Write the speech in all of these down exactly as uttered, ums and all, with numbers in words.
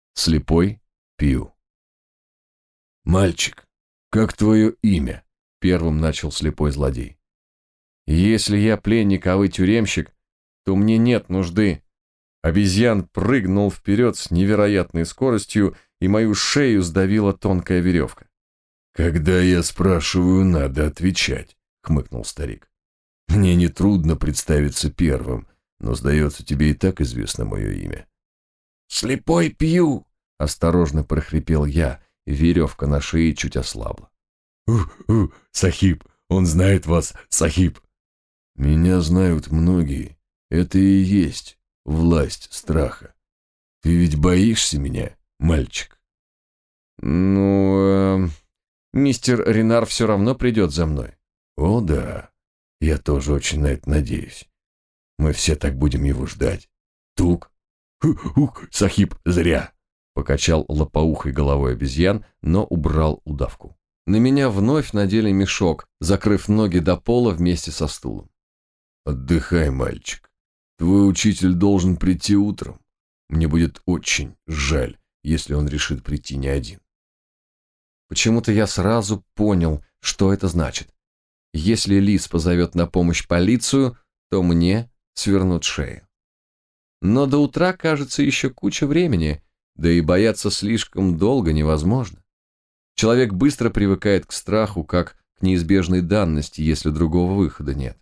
Слепой Пью. «Мальчик, как твое имя?» — первым начал слепой злодей. «Если я пленник, а вы тюремщик, то мне нет нужды». Обезьян прыгнул вперед с невероятной скоростью, и мою шею сдавила тонкая веревка. «Когда я спрашиваю, надо отвечать», — хмыкнул старик. «Мне нетрудно представиться первым, но, сдается, тебе и так известно мое имя». «Слепой Пью!» — осторожно прохрипел я, и веревка на шее чуть ослабла. «Ух-ух, Сахиб, он знает вас, Сахиб!» «Меня знают многие. Это и есть власть страха. Ты ведь боишься меня, мальчик?» «Ну, э, мистер Ренар все равно придет за мной». «О да, я тоже очень на это надеюсь. Мы все так будем его ждать. Тук?» «Ух, Сахиб, зря!» — покачал лопоухой головой обезьян, но убрал удавку. На меня вновь надели мешок, закрыв ноги до пола вместе со стулом. «Отдыхай, мальчик. Твой учитель должен прийти утром. Мне будет очень жаль, если он решит прийти не один». Почему-то я сразу понял, что это значит. Если Лис позовет на помощь полицию, то мне свернут шею. Но до утра, кажется, еще куча времени, да и бояться слишком долго невозможно. Человек быстро привыкает к страху, как к неизбежной данности, если другого выхода нет.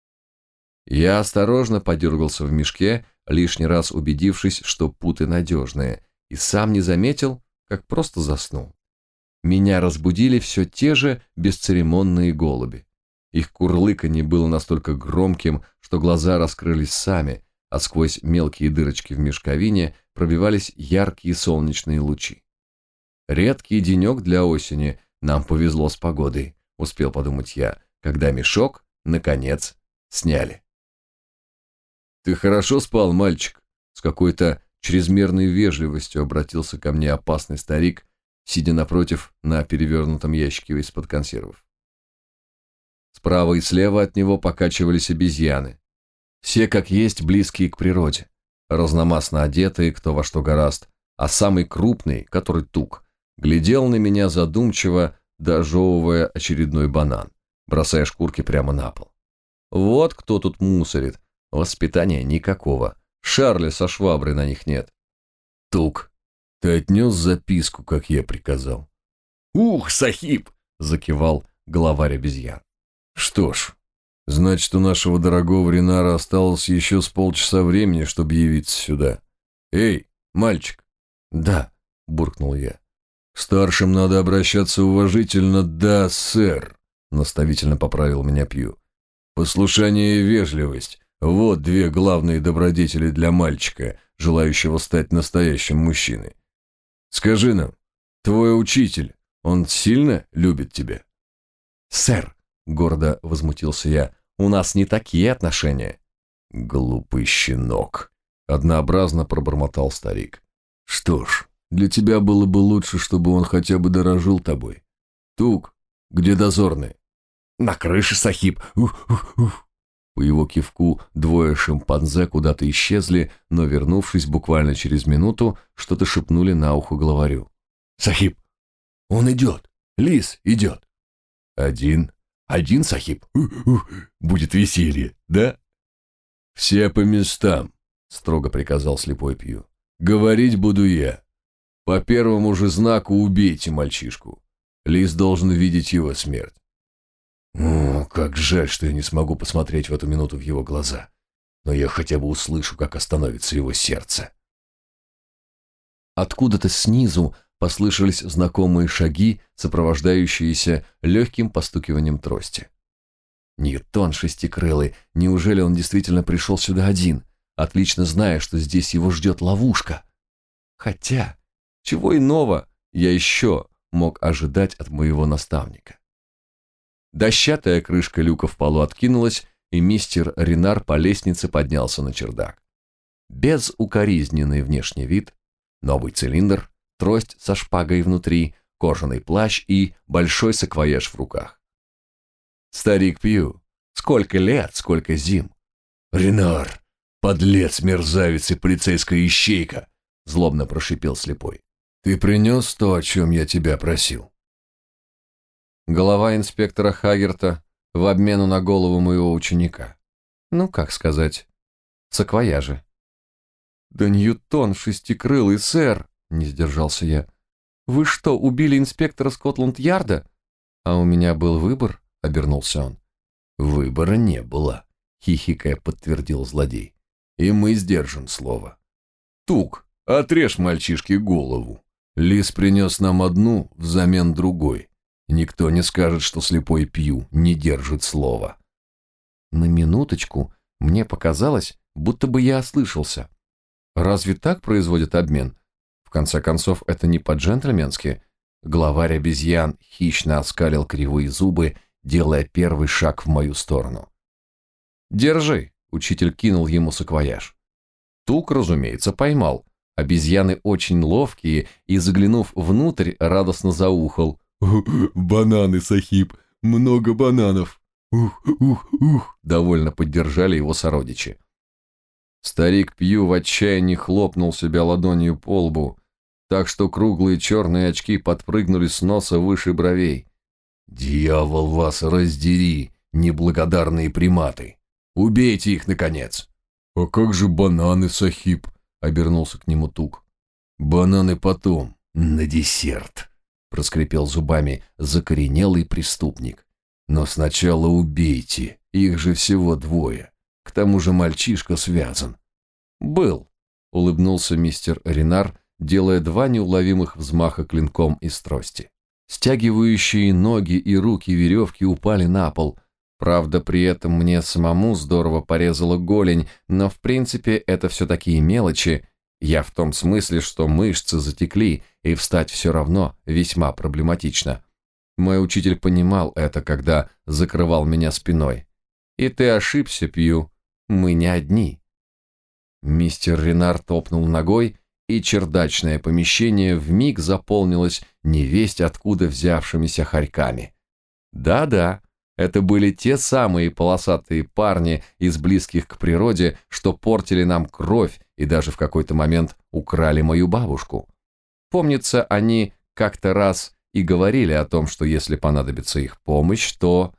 Я осторожно подергался в мешке, лишний раз убедившись, что путы надежные, и сам не заметил, как просто заснул. Меня разбудили все те же бесцеремонные голуби. Их курлыканье было настолько громким, что глаза раскрылись сами, а сквозь мелкие дырочки в мешковине пробивались яркие солнечные лучи. Редкий денек для осени, нам повезло с погодой, успел подумать я, когда мешок, наконец, сняли. «Ты хорошо спал, мальчик?» С какой-то чрезмерной вежливостью обратился ко мне опасный старик, сидя напротив на перевернутом ящике из-под консервов. Справа и слева от него покачивались обезьяны. Все как есть близкие к природе, разномастно одетые, кто во что горазд, а самый крупный, который тук, глядел на меня задумчиво, дожевывая очередной банан, бросая шкурки прямо на пол. Вот кто тут мусорит, воспитания никакого, Шарля со шваброй на них нет. «Тук, ты отнес записку, как я приказал?» «Ух, Сахиб!» — закивал главарь обезьян. «Что ж, значит, у нашего дорогого Ренара осталось еще с полчаса времени, чтобы явиться сюда. Эй, мальчик!» «Да», — буркнул я. «К старшим надо обращаться уважительно, да, сэр», — наставительно поправил меня Пью. «Послушание и вежливость — вот две главные добродетели для мальчика, желающего стать настоящим мужчиной. Скажи нам, твой учитель, он сильно любит тебя?» «Сэр», — гордо возмутился я, — «у нас не такие отношения». «Глупый щенок», — однообразно пробормотал старик. «Что ж, для тебя было бы лучше, чтобы он хотя бы дорожил тобой. Тук, где дозорный?» «На крыше, Сахиб. Ух-ух-ух». По его кивку двое шимпанзе куда-то исчезли, но, вернувшись буквально через минуту, что-то шепнули на ухо главарю. «Сахиб, он идет. Лис идет». «Один?» «Один, Сахиб. Ух-ух. Будет веселье, да?» «Все по местам», — строго приказал слепой Пью. «Говорить буду я. По первому же знаку убейте мальчишку. Лис должен видеть его смерть». О, как жаль, что я не смогу посмотреть в эту минуту в его глаза. Но я хотя бы услышу, как остановится его сердце. Откуда-то снизу послышались знакомые шаги, сопровождающиеся легким постукиванием трости. Ньютон шестикрылый, неужели он действительно пришел сюда один, отлично зная, что здесь его ждет ловушка? Хотя, чего иного я еще мог ожидать от моего наставника? Дощатая крышка люка в полу откинулась, и мистер Ренар по лестнице поднялся на чердак. Безукоризненный внешний вид, новый цилиндр, трость со шпагой внутри, кожаный плащ и большой саквояж в руках. «Старик Пью, сколько лет, сколько зим!» «Ренар, подлец, мерзавец и полицейская ищейка!» злобно прошипел слепой. «Ты принес то, о чем я тебя просил?» Голова инспектора Хагерта в обмену на голову моего ученика. Ну, как сказать, саквояжи. «Да Ньютон шестикрылый, сэр!» — не сдержался я. «Вы что, убили инспектора Скотланд-Ярда?» «А у меня был выбор», — обернулся он. «Выбора не было», — хихикая подтвердил злодей. «И мы сдержим слово. Тук, отрежь мальчишке голову. Лис принес нам одну взамен другой. Никто не скажет, что слепой Пью не держит слова». На минуточку мне показалось, будто бы я ослышался. Разве так производят обмен? В конце концов, это не по-джентльменски. Главарь обезьян хищно оскалил кривые зубы, делая первый шаг в мою сторону. «Держи», — учитель кинул ему саквояж. Тук, разумеется, поймал. Обезьяны очень ловкие, и, заглянув внутрь, радостно заухал. «Бананы, Сахиб, много бананов!» «Ух, ух, ух!» — довольно поддержали его сородичи. Старик Пью в отчаянии хлопнул себя ладонью по лбу, так что круглые черные очки подпрыгнули с носа выше бровей. «Дьявол вас раздери, неблагодарные приматы! Убейте их, наконец!» «А как же бананы, Сахиб?» — обернулся к нему Тук. «Бананы потом, на десерт!» — проскрипел зубами закоренелый преступник. «Но сначала убейте, их же всего двое. К тому же мальчишка связан». «Был», — улыбнулся мистер Ренар, делая два неуловимых взмаха клинком из трости. Стягивающие ноги и руки веревки упали на пол. Правда, при этом мне самому здорово порезала голень, но в принципе это все такие мелочи. Я в том смысле, что мышцы затекли, и встать все равно весьма проблематично. Мой учитель понимал это, когда закрывал меня спиной. «И ты ошибся, Пью, мы не одни». Мистер Ренар топнул ногой, и чердачное помещение вмиг заполнилось невесть откуда взявшимися хорьками. Да-да, это были те самые полосатые парни из близких к природе, что портили нам кровь и даже в какой-то момент украли мою бабушку. Помнится, они как-то раз и говорили о том, что если понадобится их помощь, то...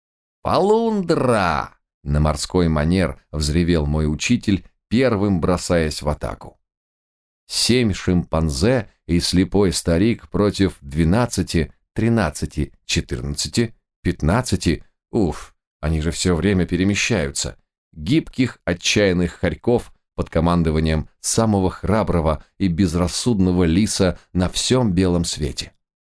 «Полундра!» — на морской манер взревел мой учитель, первым бросаясь в атаку. Семь шимпанзе и слепой старик против двенадцати, тринадцати, четырнадцати, пятнадцати, уф, они же все время перемещаются, гибких, отчаянных хорьков под командованием самого храброго и безрассудного лиса на всем белом свете.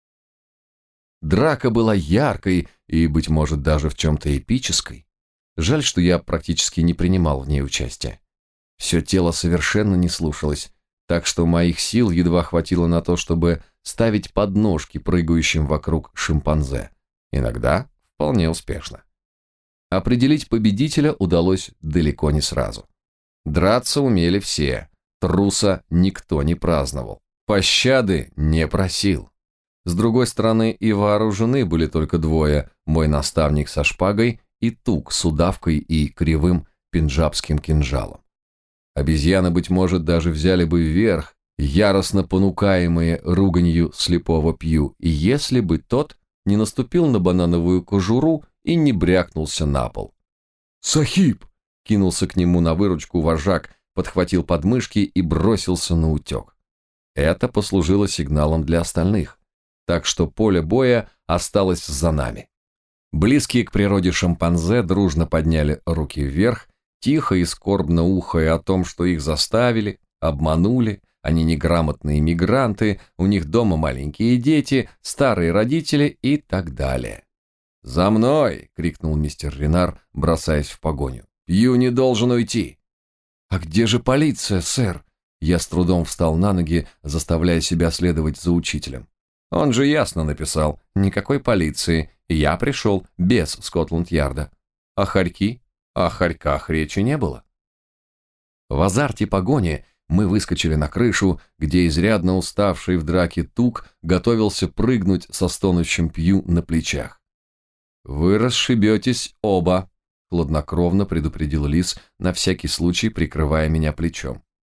Драка была яркой и, быть может, даже в чем-то эпической. Жаль, что я практически не принимал в ней участия. Все тело совершенно не слушалось, так что моих сил едва хватило на то, чтобы ставить подножки прыгающим вокруг шимпанзе. Иногда вполне успешно. Определить победителя удалось далеко не сразу. Драться умели все, труса никто не праздновал, пощады не просил. С другой стороны, и вооружены были только двое, мой наставник со шпагой и Тук с удавкой и кривым пенджабским кинжалом. Обезьяны, быть может, даже взяли бы вверх, яростно понукаемые руганью слепого Пью, и если бы тот не наступил на банановую кожуру и не брякнулся на пол. «Сахиб!» — кинулся к нему на выручку вожак, подхватил подмышки и бросился на утек. Это послужило сигналом для остальных, так что поле боя осталось за нами. Близкие к природе шимпанзе дружно подняли руки вверх, тихо и скорбно ухая о том, что их заставили, обманули, они неграмотные мигранты, у них дома маленькие дети, старые родители и так далее. «За мной!» — крикнул мистер Ренар, бросаясь в погоню. «Пью не должен уйти!» «А где же полиция, сэр?» Я с трудом встал на ноги, заставляя себя следовать за учителем. Он же ясно написал: никакой полиции, я пришел без Скотланд-Ярда. А хорьки? О хорьках речи не было. В азарте погони мы выскочили на крышу, где изрядно уставший в драке Тук готовился прыгнуть со стонущим Пью на плечах. «Вы расшибетесь оба», — хладнокровно предупредил лис, на всякий случай прикрывая меня плечом.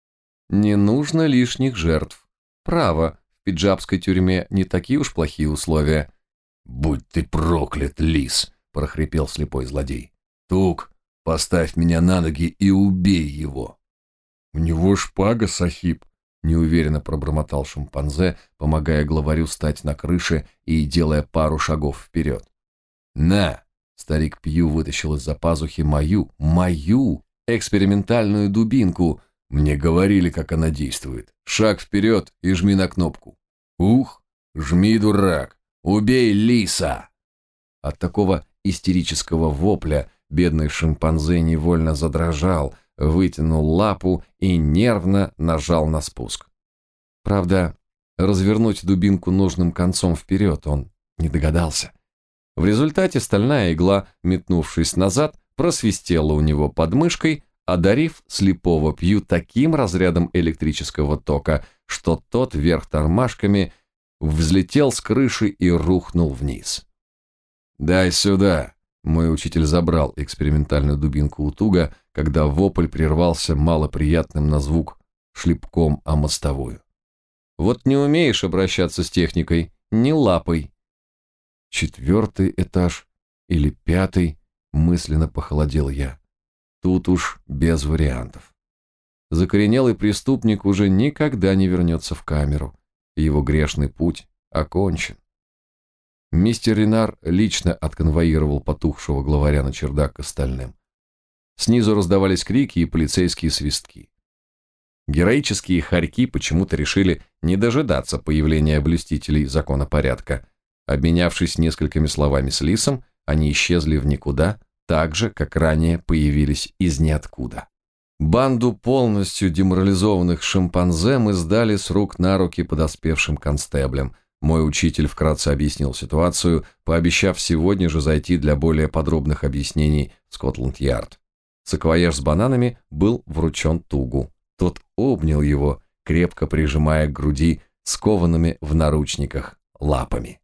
Не нужно лишних жертв. Право, в пиджабской тюрьме не такие уж плохие условия. «Будь ты проклят, лис!» – прохрипел слепой злодей. «Тук, поставь меня на ноги и убей его!» «У него шпага, сахиб!» – неуверенно пробормотал шимпанзе, помогая главарю стать на крыше и делая пару шагов вперед. «На!» – старик Пью вытащил из-за пазухи мою, мою экспериментальную дубинку. Мне говорили, как она действует. Шаг вперед и жми на кнопку. Ух, жми, дурак! Убей лиса!» От такого истерического вопля бедный шимпанзе невольно задрожал, вытянул лапу и нервно нажал на спуск. Правда, развернуть дубинку нужным концом вперед он не догадался. В результате стальная игла, метнувшись назад, просвистела у него под мышкой, одарив слепого Пью таким разрядом электрического тока, что тот вверх тормашками взлетел с крыши и рухнул вниз. «Дай сюда!» Мой учитель забрал экспериментальную дубинку у Туга, когда вопль прервался малоприятным на звук шлепком о мостовую. «Вот не умеешь обращаться с техникой, не лапой!» Четвертый этаж или пятый, мысленно похолодел я. Тут уж без вариантов. Закоренелый преступник уже никогда не вернется в камеру. Его грешный путь окончен. Мистер Ренар лично отконвоировал потухшего главаря на чердак к остальным. Снизу раздавались крики и полицейские свистки. Героические хорьки почему-то решили не дожидаться появления блюстителей законопорядка. Обменявшись несколькими словами с лисом, они исчезли в никуда, так же, как ранее появились из ниоткуда. Банду полностью деморализованных шимпанзе мы сдали с рук на руки подоспевшим констеблям. Мой учитель вкратце объяснил ситуацию, пообещав сегодня же зайти для более подробных объяснений в Скотланд-Ярд. Саквояж с бананами был вручен Тугу. Тот обнял его, крепко прижимая к груди скованными в наручниках лапами.